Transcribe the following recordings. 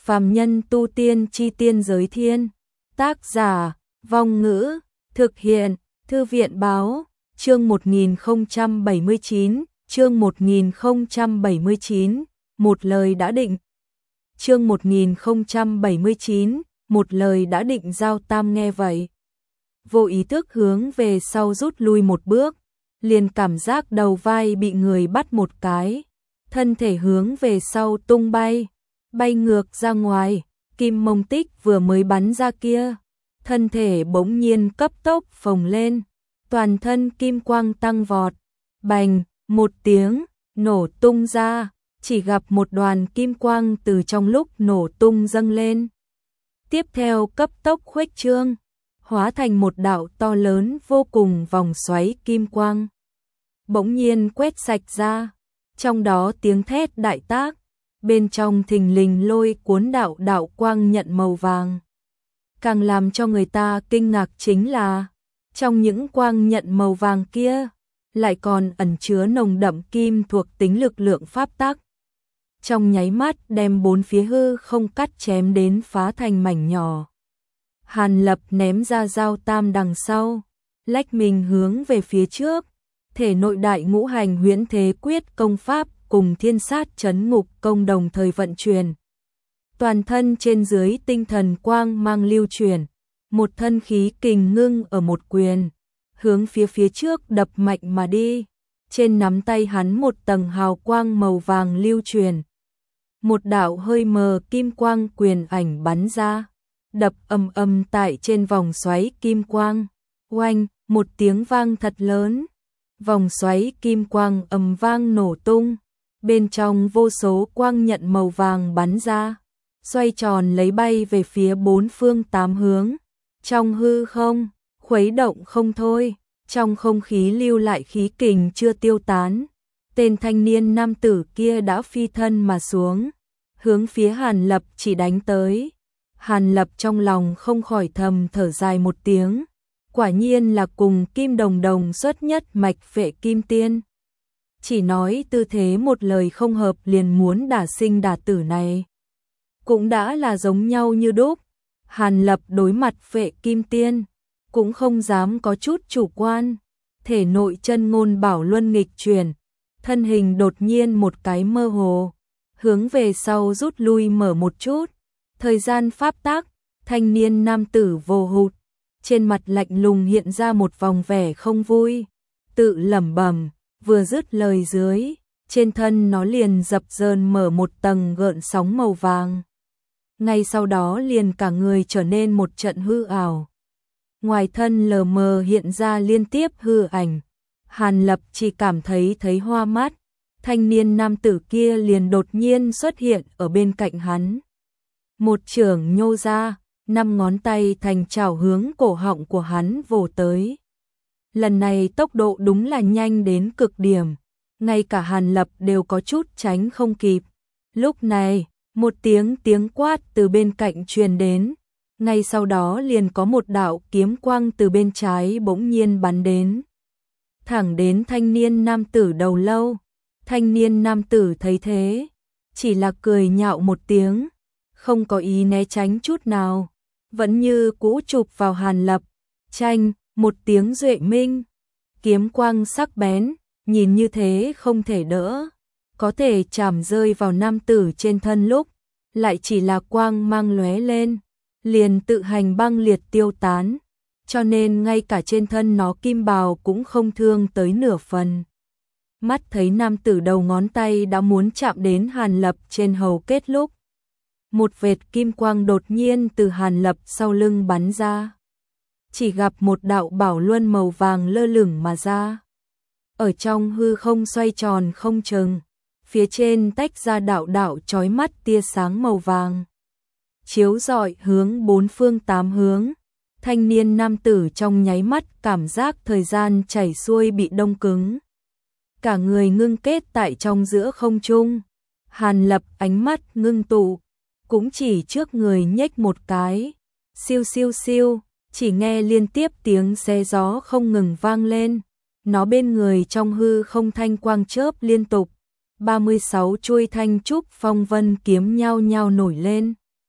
Phàm nhân tu tiên chi tiên giới thiên. Tác giả, Vong Ngữ, thực hiện, Thư viện báo, chương 1079, chương 1079, một lời đã định. Chương 1079, một lời đã định. Giao Tam nghe vậy, vô ý thức hướng về sau rút lui một bước, liền cảm giác đầu vai bị người bắt một cái, thân thể hướng về sau tung bay, bay ngược ra ngoài. Kim mông tích vừa mới bắn ra kia, thân thể bỗng nhiên cấp tốc phồng lên, toàn thân kim quang tăng vọt, bành, một tiếng, nổ tung ra, chỉ gặp một đoàn kim quang từ trong lúc nổ tung dâng lên. Tiếp theo cấp tốc khuếch trương, hóa thành một đạo to lớn vô cùng vòng xoáy kim quang. Bỗng nhiên quét sạch ra, trong đó tiếng thét đại tác, bên trong thình lình lôi cuốn đạo đạo quang nhận màu vàng. Càng làm cho người ta kinh ngạc chính là, trong những quang nhận màu vàng kia, lại còn ẩn chứa nồng đậm kim thuộc tính lực lượng pháp tắc. Trong nháy mắt đem bốn phía hư không cắt chém đến phá thành mảnh nhỏ. Hàn Lập ném ra Giao Tam đằng sau, lách mình hướng về phía trước, thể nội đại ngũ hành huyễn thế quyết công pháp cùng thiên sát chấn ngục công đồng thời vận chuyển. Toàn thân trên dưới tinh thần quang mang lưu chuyển, một thân khí kình ngưng ở một quyền, hướng phía trước đập mạnh mà đi. Trên nắm tay hắn một tầng hào quang màu vàng lưu truyền. Một đạo hơi mờ kim quang quyền ảnh bắn ra, đập ầm ầm tại trên vòng xoáy kim quang. Oanh, một tiếng vang thật lớn. Vòng xoáy kim quang ầm vang nổ tung, bên trong vô số quang nhận màu vàng bắn ra, xoay tròn lấy bay về phía bốn phương tám hướng. Trong hư không, khuấy động không thôi, trong không khí lưu lại khí kình chưa tiêu tán. Tên thanh niên nam tử kia đã phi thân mà xuống, hướng phía Hàn Lập chỉ đánh tới. Hàn Lập trong lòng không khỏi thầm thở dài một tiếng, quả nhiên là cùng Kim Đồng Đồng xuất nhất mạch Vệ Kim Tiên. Chỉ nói tư thế một lời không hợp liền muốn đả sinh đả tử này, cũng đã là giống nhau như đúc. Hàn Lập đối mặt Vệ Kim Tiên, cũng không dám có chút chủ quan, thể nội chân ngôn bảo luân nghịch chuyển, thân hình đột nhiên một cái mơ hồ, hướng về sau rút lui mở một chút. Thời gian pháp tắc, thanh niên nam tử vô hụt, trên mặt lạnh lùng hiện ra một vòng vẻ không vui, tự lẩm bẩm, vừa dứt lời dưới, trên thân nó liền dập dờn mở một tầng gợn sóng màu vàng. Ngay sau đó liền cả người trở nên một trận hư ảo. Ngoài thân lờ mờ hiện ra liên tiếp hư ảnh. Hàn Lập chỉ cảm thấy hoa mắt. Thanh niên nam tử kia liền đột nhiên xuất hiện ở bên cạnh hắn. Một chưởng nhô ra, 5 ngón tay thành chảo hướng cổ họng của hắn vồ tới. Lần này tốc độ đúng là nhanh đến cực điểm, ngay cả Hàn Lập đều có chút tránh không kịp. Lúc này, một tiếng quát từ bên cạnh truyền đến, ngay sau đó liền có một đạo kiếm quang từ bên trái bỗng nhiên bắn đến, thẳng đến thanh niên nam tử đầu lâu. Thanh niên nam tử thấy thế, chỉ là cười nhạo một tiếng, không có ý né tránh chút nào, vẫn như cũ chụp vào Hàn Lập. Chanh, một tiếng duệ minh, kiếm quang sắc bén, nhìn như thế không thể đỡ, có thể chạm rơi vào nam tử trên thân lúc, lại chỉ là quang mang lóe lên, liền tự hành băng liệt tiêu tán, cho nên ngay cả trên thân nó kim bào cũng không thương tới nửa phần. Mắt thấy nam tử đầu ngón tay đã muốn chạm đến Hàn Lập trên hầu kết lúc, một vệt kim quang đột nhiên từ Hàn Lập sau lưng bắn ra. Chỉ gặp một đạo bảo luân màu vàng lơ lửng mà ra, ở trong hư không xoay tròn không chừng, phía trên tách ra đạo đạo chói mắt tia sáng màu vàng, chiếu rọi hướng bốn phương tám hướng. Thanh niên nam tử trong nháy mắt cảm giác thời gian chảy xuôi bị đông cứng, cả người ngưng kết tại trong giữa không trung. Hàn Lập ánh mắt ngưng tụ, cũng chỉ trước người nhếch một cái, siêu siêu siêu, chỉ nghe liên tiếp tiếng xé gió không ngừng vang lên, nó bên người trong hư không thanh quang chớp liên tục, 36 chuôi thanh trúc phong vân kiếm nhao nhao nổi lên,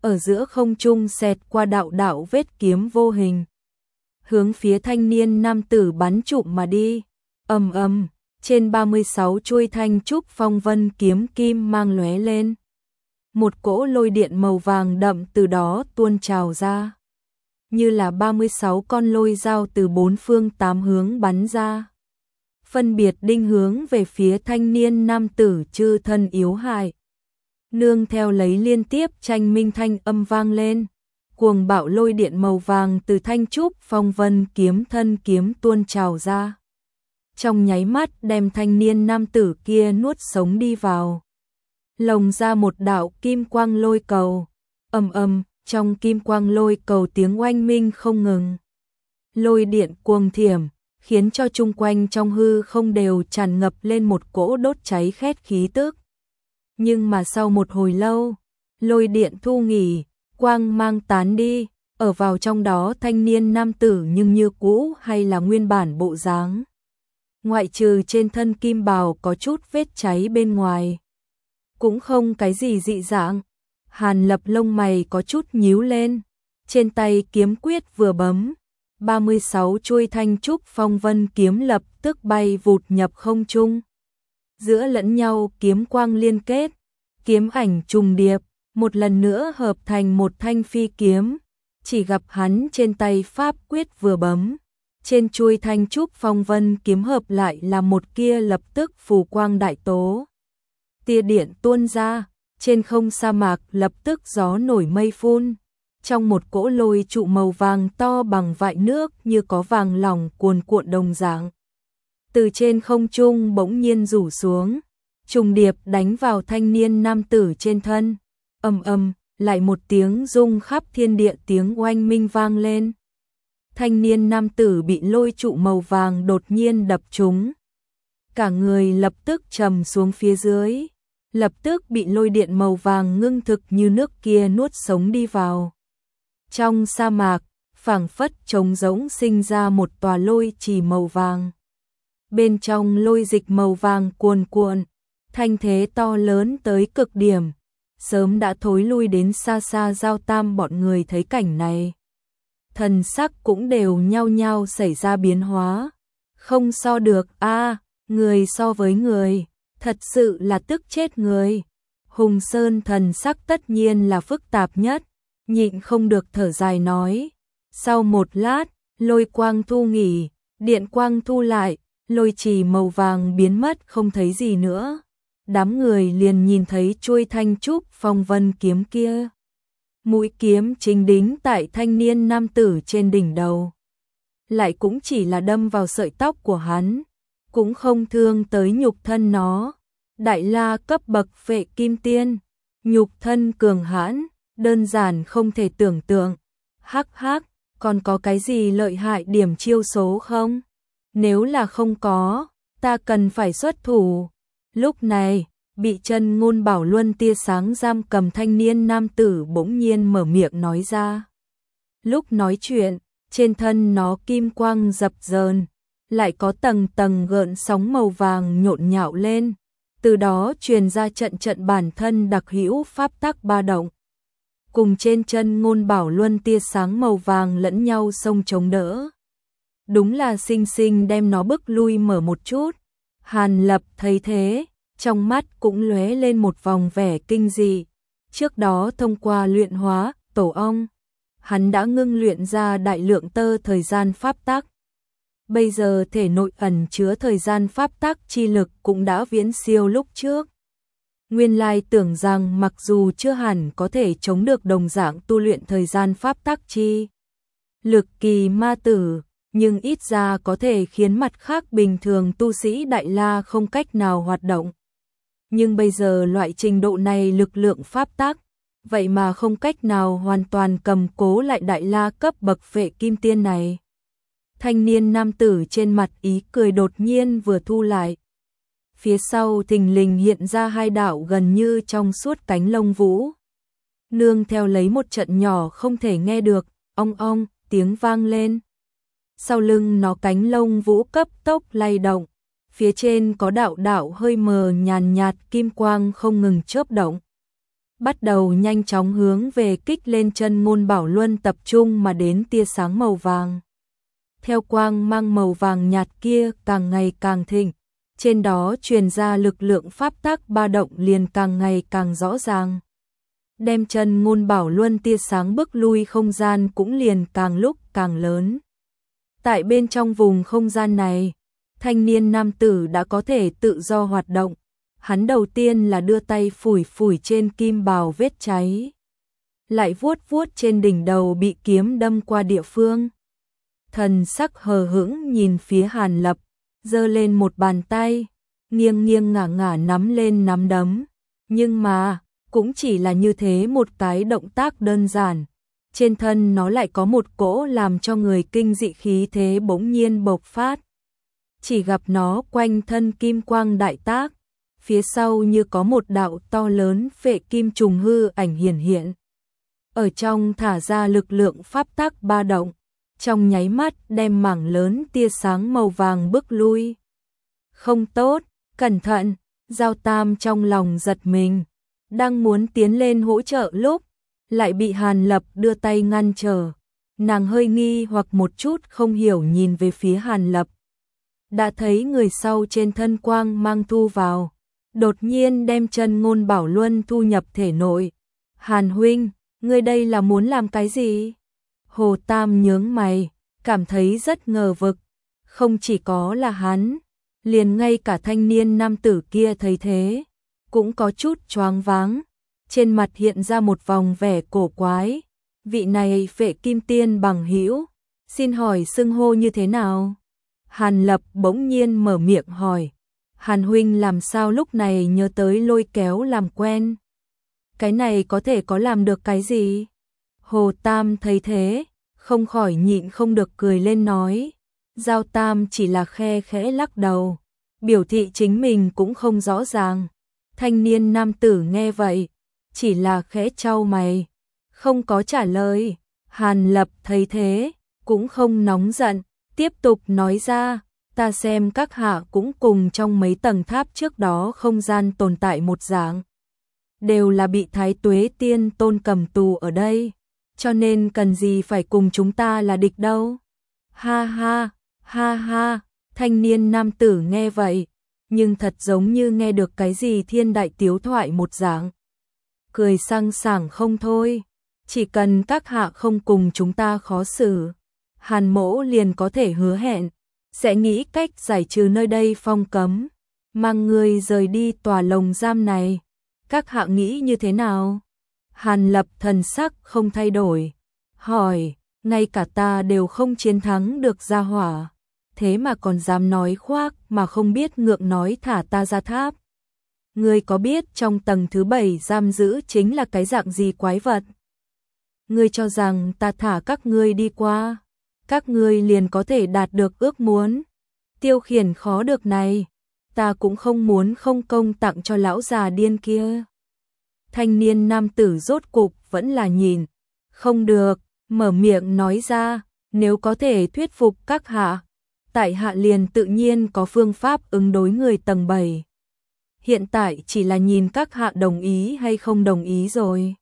ở giữa không trung xẹt qua đạo đạo vết kiếm vô hình, hướng phía thanh niên nam tử bắn trụm mà đi. Ầm ầm, trên 36 chuôi thanh trúc phong vân kiếm kim mang lóe lên. Một cỗ lôi điện màu vàng đậm từ đó tuôn trào ra, như là 36 con lôi dao từ bốn phương tám hướng bắn ra, phân biệt đinh hướng về phía thanh niên nam tử chư thân yếu hại. Nương theo lấy liên tiếp tranh minh thanh âm vang lên, cuồng bạo lôi điện màu vàng từ thanh trúc phong vân kiếm thân kiếm tuôn trào ra, trong nháy mắt đem thanh niên nam tử kia nuốt sống đi vào, lồng ra một đạo kim quang lôi cầu. Ầm ầm, trong kim quang lôi cầu tiếng oanh minh không ngừng, lôi điện cuồng thiểm, khiến cho chung quanh trong hư không đều tràn ngập lên một cỗ đốt cháy khét khí tức. Nhưng mà sau một hồi lâu, lôi điện thu nghỉ, quang mang tán đi, ở vào trong đó thanh niên nam tử nhưng như cũ hay là nguyên bản bộ dáng. Ngoại trừ trên thân kim bào có chút vết cháy bên ngoài, cũng không cái gì dị dạng. Hàn Lập lông mày có chút nhíu lên, trên tay kiếm quyết vừa bấm, 36 chuôi thanh trúc phong vân kiếm lập tức bay vụt nhập không trung. Giữa lẫn nhau kiếm quang liên kết, kiếm ảnh trùng điệp, một lần nữa hợp thành một thanh phi kiếm. Chỉ gặp hắn trên tay pháp quyết vừa bấm, trên chuôi thanh trúc phong vân kiếm hợp lại là một kia lập tức phù quang đại tố. Tia điện tuôn ra, trên không sa mạc lập tức gió nổi mây phun, trong một cỗ lôi trụ màu vàng to bằng vại nước như có vàng lỏng cuồn cuộn đồng dạng. Từ trên không trung bỗng nhiên rủ xuống, trùng điệp đánh vào thanh niên nam tử trên thân. Ầm ầm, lại một tiếng rung khắp thiên địa tiếng oanh minh vang lên. Thanh niên nam tử bị lôi trụ màu vàng đột nhiên đập trúng, cả người lập tức trầm xuống phía dưới, lập tức bị lôi điện màu vàng ngưng thực như nước kia nuốt sống đi vào. Trong sa mạc, phảng phất trống rỗng sinh ra một tòa lôi trì màu vàng. Bên trong lôi dịch màu vàng cuồn cuộn, thanh thế to lớn tới cực điểm, sớm đã thối lui đến xa xa. Giao Tam bọn người thấy cảnh này, thần sắc cũng đều nhao nhao xảy ra biến hóa. Không so được a, người so với người, thật sự là tức chết người. Hùng Sơn thần sắc tất nhiên là phức tạp nhất, nhịn không được thở dài nói. Sau một lát, lôi quang thu nghỉ, điện quang thu lại, lôi trì màu vàng biến mất không thấy gì nữa. Đám người liền nhìn thấy chuôi thanh trúc phong vân kiếm kia, mũi kiếm chính đính tại thanh niên nam tử trên đỉnh đầu, lại cũng chỉ là đâm vào sợi tóc của hắn, cũng không thương tới nhục thân nó. Đại la cấp bậc Phệ Kim Tiên, nhục thân cường hãn, đơn giản không thể tưởng tượng. Hắc hắc, còn có cái gì lợi hại điểm chiêu số không? Nếu là không có, ta cần phải xuất thủ. Lúc này, bị chân ngôn bảo luân tia sáng giam cầm thanh niên nam tử bỗng nhiên mở miệng nói ra. Lúc nói chuyện, trên thân nó kim quang dập dờn, lại có tầng tầng gợn sóng màu vàng nhộn nhạo lên, từ đó truyền ra trận trận bản thân đặc hữu pháp tắc ba động. Cùng trên chân ngôn bảo luân tia sáng màu vàng lẫn nhau xông chống đỡ. Đúng là sinh sinh đem nó bức lui mở một chút. Hàn Lập thấy thế, trong mắt cũng lóe lên một vòng vẻ kinh dị. Trước đó thông qua luyện hóa, tổ ong, hắn đã ngưng luyện ra đại lượng tơ thời gian pháp tắc. Bây giờ thể nội ẩn chứa thời gian pháp tắc chi lực cũng đã viễn siêu lúc trước. Nguyên lai tưởng rằng mặc dù chưa hẳn có thể chống được đồng dạng tu luyện thời gian pháp tắc chi lực kỳ ma tử, nhưng ít ra có thể khiến mặt khác bình thường tu sĩ đại la không cách nào hoạt động. Nhưng bây giờ loại trình độ này lực lượng pháp tắc, vậy mà không cách nào hoàn toàn cầm cố lại đại la cấp bậc Phệ Kim Tiên này. Thanh niên nam tử trên mặt ý cười đột nhiên vừa thu lại. Phía sau thình lình hiện ra hai đạo gần như trong suốt cánh lông vũ. Nương theo lấy một trận nhỏ không thể nghe được, ong ong, tiếng vang lên. Sau lưng nó cánh lông vũ cấp tốc lay động, phía trên có đạo đạo hơi mờ nhàn nhạt kim quang không ngừng chớp động. bắt đầu nhanh chóng hướng về kích lên chân Ngôn Bảo Luân tập trung mà đến tia sáng màu vàng. Theo quang mang màu vàng nhạt kia càng ngày càng thịnh, trên đó truyền ra lực lượng pháp tắc ba động liền càng ngày càng rõ ràng. Đem chân Ngôn Bảo Luân tia sáng bức lui không gian cũng liền càng lúc càng lớn. Tại bên trong vùng không gian này, thanh niên nam tử đã có thể tự do hoạt động. Hắn đầu tiên là đưa tay phủi phủi trên kim bào vết cháy, lại vuốt vuốt trên đỉnh đầu bị kiếm đâm qua địa phương. Thần sắc hờ hững nhìn phía Hàn Lập, giơ lên một bàn tay, nghiêng nghiêng ngả ngả nắm lên nắm đấm. Nhưng mà, cũng chỉ là như thế một cái động tác đơn giản. Trên thân nó lại có một cỗ làm cho người kinh dị khí thế bỗng nhiên bộc phát. Chỉ gặp nó quanh thân kim quang đại tác, phía sau như có một đạo to lớn phệ kim trùng hư ảnh hiển hiện. Ở trong thả ra lực lượng pháp tắc ba động, trong nháy mắt đem mảng lớn tia sáng màu vàng bước lui. Không tốt, cẩn thận, Giao Tam trong lòng giật mình, đang muốn tiến lên hỗ trợ lúc, lại bị Hàn Lập đưa tay ngăn trở. Nàng hơi nghi hoặc một chút không hiểu nhìn về phía Hàn Lập. Đã thấy người sau trên thân quang mang thu vào, đột nhiên đem chân Ngôn Bảo Luân thu nhập thể nội. Hàn huynh, ngươi đây là muốn làm cái gì? Hồ Tam nhướng mày, cảm thấy rất ngờ vực. Không chỉ có là hắn, liền ngay cả thanh niên nam tử kia thấy thế, cũng có chút choáng váng. Trên mặt hiện ra một vòng vẻ cổ quái. Vị này Phệ Kim Tiên bằng hữu, xin hỏi xưng hô như thế nào? Hàn Lập bỗng nhiên mở miệng hỏi. Hàn huynh làm sao lúc này nhớ tới lôi kéo làm quen? Cái này có thể có làm được cái gì? Hồ Tam thấy thế, không khỏi nhịn không được cười lên nói. Giao Tam chỉ là khe khẽ lắc đầu, biểu thị chính mình cũng không rõ ràng. Thanh niên nam tử nghe vậy, chỉ là khẽ chau mày, không có trả lời. Hàn Lập thấy thế, cũng không nóng giận, tiếp tục nói ra, ta xem các hạ cũng cùng trong mấy tầng tháp trước đó không gian tồn tại một dạng. Đều là bị Thái Tuế Tiên Tôn cầm tù ở đây, cho nên cần gì phải cùng chúng ta là địch đâu. Ha ha, ha ha, thanh niên nam tử nghe vậy, nhưng thật giống như nghe được cái gì thiên đại tiếu thoại một dạng. Cười sang sảng không thôi, chỉ cần các hạ không cùng chúng ta khó xử, Hàn mỗ liền có thể hứa hẹn, sẽ nghĩ cách giải trừ nơi đây phong cấm, mang người rời đi tòa lồng giam này. Các hạ nghĩ như thế nào? Hàn Lập thần sắc không thay đổi, hỏi, ngay cả ta đều không chiến thắng được gia hỏa, thế mà còn dám nói khoác mà không biết ngượng nói thả ta ra tháp. Ngươi có biết trong tầng thứ 7 giam giữ chính là cái dạng gì quái vật? Ngươi cho rằng ta thả các ngươi đi qua, các ngươi liền có thể đạt được ước muốn. Tiêu khiển khó được này, ta cũng không muốn không công tặng cho lão già điên kia. Thanh niên nam tử rốt cục vẫn là nhìn, không được, mở miệng nói ra, nếu có thể thuyết phục các hạ, tại hạ liền tự nhiên có phương pháp ứng đối người tầng 7. Hiện tại chỉ là nhìn các hạ đồng ý hay không đồng ý rồi.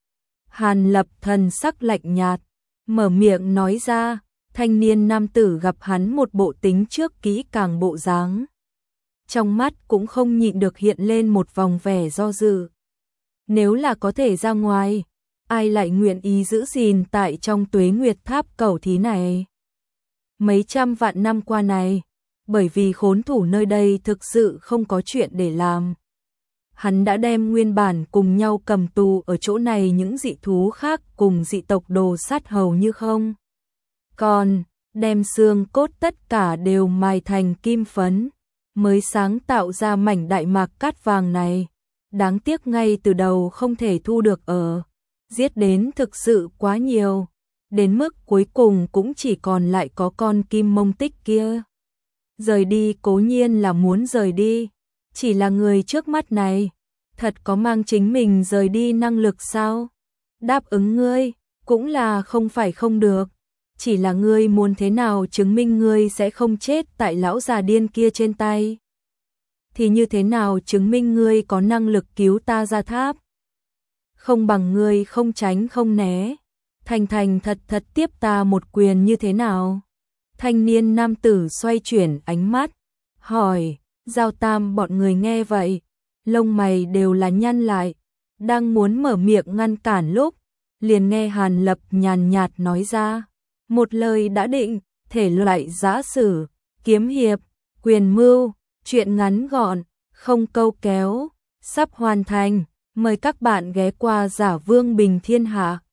Hàn Lập thần sắc lạnh nhạt, mở miệng nói ra, thanh niên nam tử gặp hắn một bộ tính trước kỹ càng bộ dáng. Trong mắt cũng không nhịn được hiện lên một vòng vẻ do dự. Nếu là có thể ra ngoài, ai lại nguyện ý giữ gìn tại trong Tuế Nguyệt Tháp Cẩu Thí này? Mấy trăm vạn năm qua này, bởi vì khốn thủ nơi đây thực sự không có chuyện để làm. Hắn đã đem nguyên bản cùng nhau cầm tù ở chỗ này những dị thú khác cùng dị tộc đồ sát hầu như không. Còn, đem xương cốt tất cả đều mài thành kim phấn, mới sáng tạo ra mảnh đại mạc cát vàng này. Đáng tiếc ngay từ đầu không thể thu được ở. Giết đến thực sự quá nhiều, đến mức cuối cùng cũng chỉ còn lại có con kim mông tích kia. Rời đi cố nhiên là muốn rời đi, chỉ là người trước mắt này, thật có mang chính mình rời đi năng lực sao? Đáp ứng ngươi, cũng là không phải không được, chỉ là ngươi muốn thế nào chứng minh ngươi sẽ không chết tại lão già điên kia trên tay? Thì như thế nào chứng minh ngươi có năng lực cứu ta ra tháp? không bằng ngươi không tránh không né. Thành thành thật thật tiếp ta một quyền như thế nào? Thanh niên nam tử xoay chuyển ánh mắt, hỏi. Giao Tam bọn người nghe vậy, lông mày đều là nhăn lại, đang muốn mở miệng ngăn cản lúc, liền nghe Hàn Lập nhàn nhạt nói ra, một lời đã định, thể loại giã sử, kiếm hiệp, quyền mưu, chuyện ngắn gọn, không câu kéo, sắp hoàn thành, mời các bạn ghé qua Giả Vương Bình Thiên Hạ.